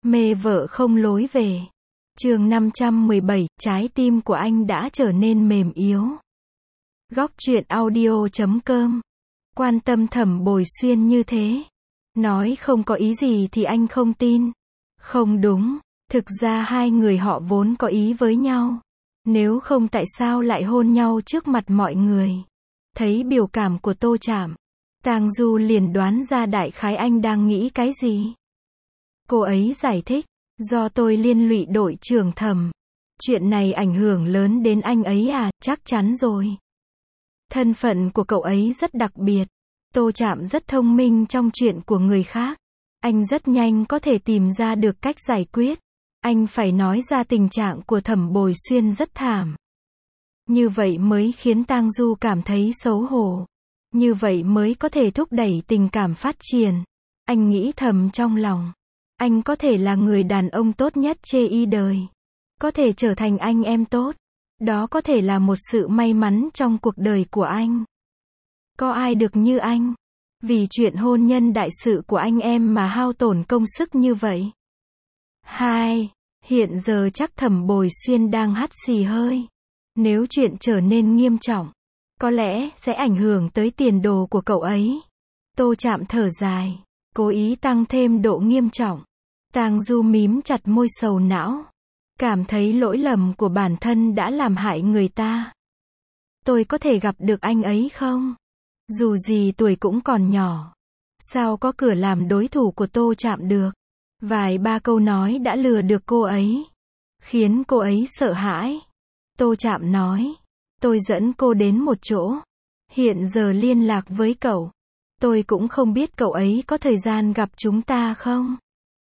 Mê vợ không lối về. Chương 517, trái tim của anh đã trở nên mềm yếu. Góc truyện audio.com. Quan tâm Thẩm Bồi Xuyên như thế. Nói không có ý gì thì anh không tin. Không đúng, thực ra hai người họ vốn có ý với nhau. Nếu không tại sao lại hôn nhau trước mặt mọi người. Thấy biểu cảm của Tô Trạm, Tang Du liền đoán ra đại khái anh đang nghĩ cái gì. Cô ấy giải thích, do tôi liên lụy đội trưởng Thẩm. Chuyện này ảnh hưởng lớn đến anh ấy à, chắc chắn rồi. Thân phận của cậu ấy rất đặc biệt. Tô Trạm rất thông minh trong chuyện của người khác. Anh rất nhanh có thể tìm ra được cách giải quyết. Anh phải nói ra tình trạng của Thẩm Bồi Xuyên rất thảm. Như vậy mới khiến Tang Du cảm thấy xấu hổ. Như vậy mới có thể thúc đẩy tình cảm phát triển. Anh nghĩ thầm trong lòng. Anh có thể là người đàn ông tốt nhất trên đời. Có thể trở thành anh em tốt. Đó có thể là một sự may mắn trong cuộc đời của anh. Có ai được như anh? Vì chuyện hôn nhân đại sự của anh em mà hao tổn công sức như vậy. 2. Hiện giờ chắc Thẩm Bồi Xuyên đang hắt xì hơi. Nếu chuyện trở nên nghiêm trọng, có lẽ sẽ ảnh hưởng tới tiền đồ của cậu ấy. Tô Trạm thở dài, cố ý tăng thêm độ nghiêm trọng. Tang Du mím chặt môi sầu não. Cảm thấy lỗi lầm của bản thân đã làm hại người ta. Tôi có thể gặp được anh ấy không? Dù gì tuổi cũng còn nhỏ. Sao có cửa làm đối thủ của Tô Trạm được? Vài ba câu nói đã lừa được cô ấy. Khiến cô ấy sợ hãi. Tô Trạm nói. Tôi dẫn cô đến một chỗ. Hiện giờ liên lạc với cậu. Tôi cũng không biết cậu ấy có thời gian gặp chúng ta không?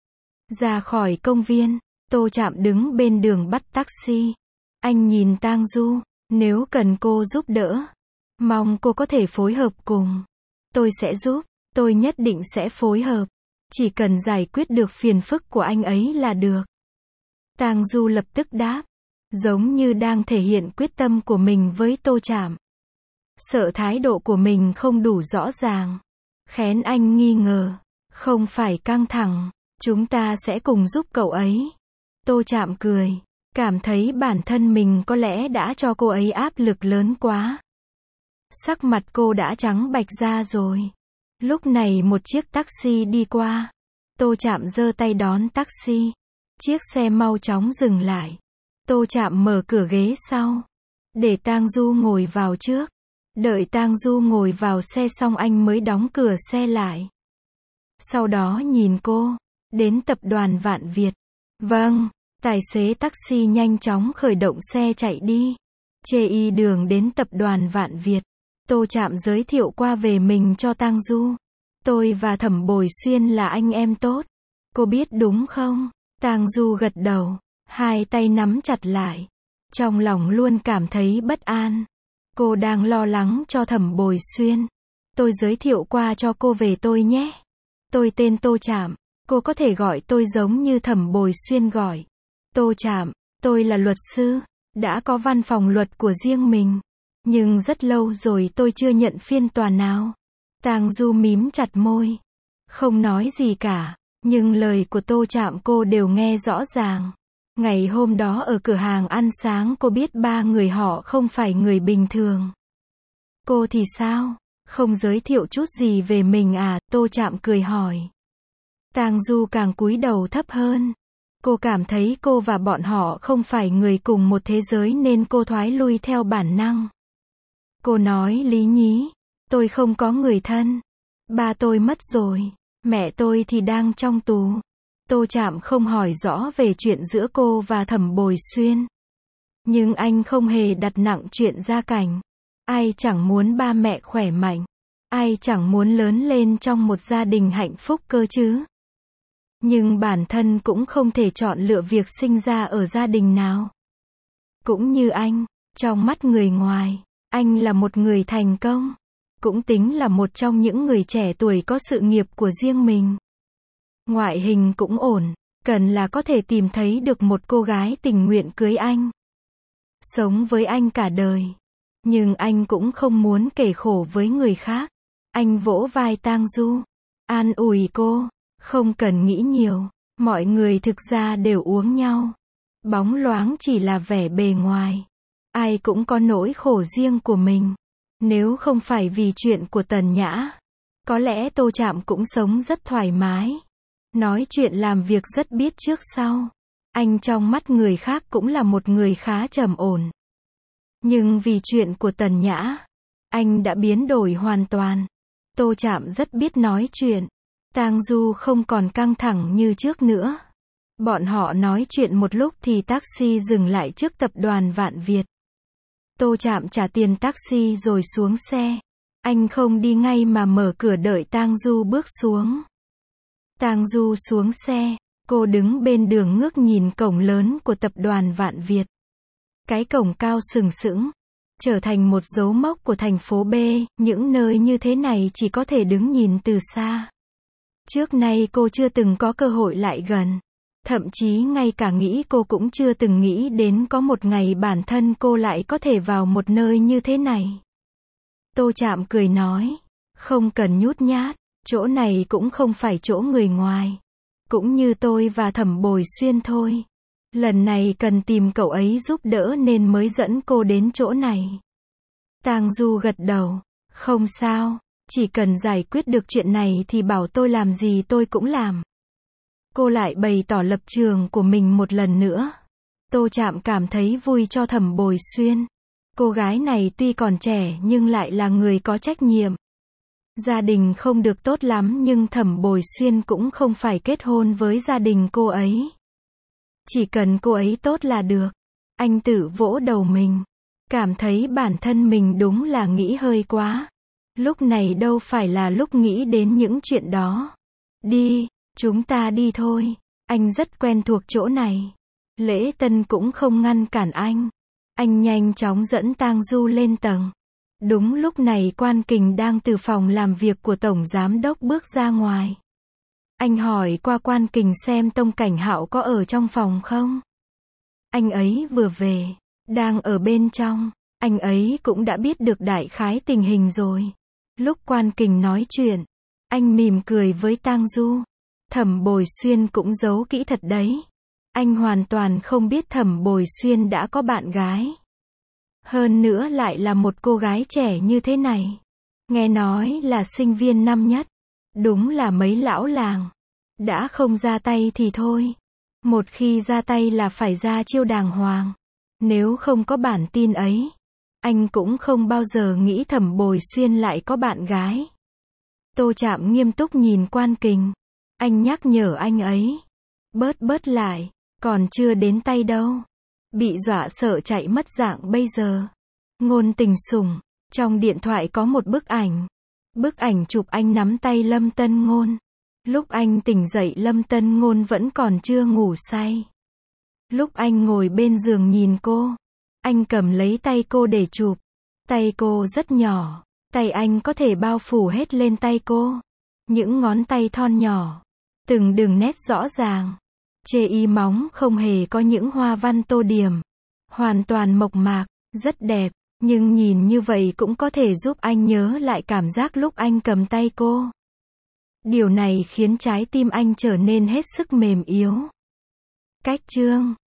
Ra khỏi công viên, Tô Trạm đứng bên đường bắt taxi. Anh nhìn Tang Du. Nếu cần cô giúp đỡ, mong cô có thể phối hợp cùng. Tôi sẽ giúp. Tôi nhất định sẽ phối hợp. Chỉ cần giải quyết được phiền phức của anh ấy là được. Tang Du lập tức đáp. Giống như đang thể hiện quyết tâm của mình với Tô Trạm. Sợ thái độ của mình không đủ rõ ràng. Khén anh nghi ngờ. Không phải căng thẳng. Chúng ta sẽ cùng giúp cậu ấy. Tô Trạm cười. Cảm thấy bản thân mình có lẽ đã cho cô ấy áp lực lớn quá. Sắc mặt cô đã trắng bạch ra rồi. Lúc này một chiếc taxi đi qua. Tô Trạm giơ tay đón taxi. Chiếc xe mau chóng dừng lại. Tô Trạm mở cửa ghế sau. Để Tang Du ngồi vào trước. Đợi Tang Du ngồi vào xe xong anh mới đóng cửa xe lại. Sau đó nhìn cô. Đến tập đoàn Vạn Việt. Vâng. Tài xế taxi nhanh chóng khởi động xe chạy đi. Chê đường đến tập đoàn Vạn Việt. Tô Trạm giới thiệu qua về mình cho Tang Du. Tôi và Thẩm Bồi Xuyên là anh em tốt. Cô biết đúng không? Tang Du gật đầu. Hai tay nắm chặt lại. Trong lòng luôn cảm thấy bất an. Cô đang lo lắng cho Thẩm Bồi Xuyên. Tôi giới thiệu qua cho cô về tôi nhé. Tôi tên Tô Trạm. Cô có thể gọi tôi giống như Thẩm Bồi Xuyên gọi. Tô Trạm, tôi là luật sư. Đã có văn phòng luật của riêng mình. Nhưng rất lâu rồi tôi chưa nhận phiên tòa nào. Tang Du mím chặt môi. Không nói gì cả. Nhưng lời của Tô Trạm cô đều nghe rõ ràng. Ngày hôm đó ở cửa hàng ăn sáng cô biết ba người họ không phải người bình thường. Cô thì sao? Không giới thiệu chút gì về mình à? Tô Trạm cười hỏi. Tang Du càng cúi đầu thấp hơn. Cô cảm thấy cô và bọn họ không phải người cùng một thế giới nên cô thoái lui theo bản năng. Cô nói lý nhí. Tôi không có người thân. Ba tôi mất rồi. Mẹ tôi thì đang trong tù. Tô Trạm không hỏi rõ về chuyện giữa cô và Thẩm Bồi Xuyên. Nhưng anh không hề đặt nặng chuyện gia cảnh. Ai chẳng muốn ba mẹ khỏe mạnh. Ai chẳng muốn lớn lên trong một gia đình hạnh phúc cơ chứ. Nhưng bản thân cũng không thể chọn lựa việc sinh ra ở gia đình nào. Cũng như anh, trong mắt người ngoài, anh là một người thành công. Cũng tính là một trong những người trẻ tuổi có sự nghiệp của riêng mình. Ngoại hình cũng ổn, cần là có thể tìm thấy được một cô gái tình nguyện cưới anh. Sống với anh cả đời. Nhưng anh cũng không muốn kể khổ với người khác. Anh vỗ vai Tang Du. An ủi cô. Không cần nghĩ nhiều. Mọi người thực ra đều uống nhau. Bóng loáng chỉ là vẻ bề ngoài. Ai cũng có nỗi khổ riêng của mình. Nếu không phải vì chuyện của Tần Nhã, có lẽ Tô Trạm cũng sống rất thoải mái. Nói chuyện làm việc rất biết trước sau. Anh trong mắt người khác cũng là một người khá trầm ổn. Nhưng vì chuyện của Tần Nhã, anh đã biến đổi hoàn toàn. Tô Trạm rất biết nói chuyện. Tang Du không còn căng thẳng như trước nữa. Bọn họ nói chuyện một lúc thì taxi dừng lại trước tập đoàn Vạn Việt. Tô Trạm trả tiền taxi rồi xuống xe. Anh không đi ngay mà mở cửa đợi Tang Du bước xuống. Tang Du xuống xe, cô đứng bên đường ngước nhìn cổng lớn của tập đoàn Vạn Việt. Cái cổng cao sừng sững, trở thành một dấu mốc của thành phố B, những nơi như thế này chỉ có thể đứng nhìn từ xa. Trước nay cô chưa từng có cơ hội lại gần. Thậm chí ngay cả nghĩ cô cũng chưa từng nghĩ đến có một ngày bản thân cô lại có thể vào một nơi như thế này. Tô Trạm cười nói, không cần nhút nhát, chỗ này cũng không phải chỗ người ngoài. Cũng như tôi và Thẩm Bồi Xuyên thôi. Lần này cần tìm cậu ấy giúp đỡ nên mới dẫn cô đến chỗ này. Tang Du gật đầu, không sao, chỉ cần giải quyết được chuyện này thì bảo tôi làm gì tôi cũng làm. Cô lại bày tỏ lập trường của mình một lần nữa. Tô Trạm cảm thấy vui cho Thẩm Bồi Xuyên. Cô gái này tuy còn trẻ nhưng lại là người có trách nhiệm. Gia đình không được tốt lắm nhưng Thẩm Bồi Xuyên cũng không phải kết hôn với gia đình cô ấy. Chỉ cần cô ấy tốt là được. Anh tự vỗ đầu mình. Cảm thấy bản thân mình đúng là nghĩ hơi quá. Lúc này đâu phải là lúc nghĩ đến những chuyện đó. Đi, chúng ta đi thôi. Anh rất quen thuộc chỗ này. Lễ Tân cũng không ngăn cản anh. Anh nhanh chóng dẫn Tang Du lên tầng. Đúng lúc này Quan Kình đang từ phòng làm việc của Tổng Giám Đốc bước ra ngoài. Anh hỏi qua Quan Kình xem Tông Cảnh Hạo có ở trong phòng không. Anh ấy vừa về, đang ở bên trong. Anh ấy cũng đã biết được đại khái tình hình rồi. Lúc Quan Kình nói chuyện, anh mỉm cười với Tang Du. Thẩm Bồi Xuyên cũng giấu kỹ thật đấy. Anh hoàn toàn không biết Thẩm Bồi Xuyên đã có bạn gái. Hơn nữa lại là một cô gái trẻ như thế này. Nghe nói là sinh viên năm nhất. Đúng là mấy lão làng. Đã không ra tay thì thôi. Một khi ra tay là phải ra chiêu đàng hoàng. Nếu không có bản tin ấy, anh cũng không bao giờ nghĩ Thẩm Bồi Xuyên lại có bạn gái. Tô Trạm nghiêm túc nhìn Quan Kình. Anh nhắc nhở anh ấy. Bớt lại, còn chưa đến tay đâu. Bị dọa sợ chạy mất dạng bây giờ. Ngôn Tình Sủng, trong điện thoại có một bức ảnh. Bức ảnh chụp anh nắm tay Lâm Tân Ngôn. Lúc anh tỉnh dậy Lâm Tân Ngôn vẫn còn chưa ngủ say. Lúc anh ngồi bên giường nhìn cô, anh cầm lấy tay cô để chụp. Tay cô rất nhỏ, tay anh có thể bao phủ hết lên tay cô. Những ngón tay thon nhỏ, từng đường nét rõ ràng. Chê y móng không hề có những hoa văn tô điểm. Hoàn toàn mộc mạc, rất đẹp. Nhưng nhìn như vậy cũng có thể giúp anh nhớ lại cảm giác lúc anh cầm tay cô. Điều này khiến trái tim anh trở nên hết sức mềm yếu. Cách chương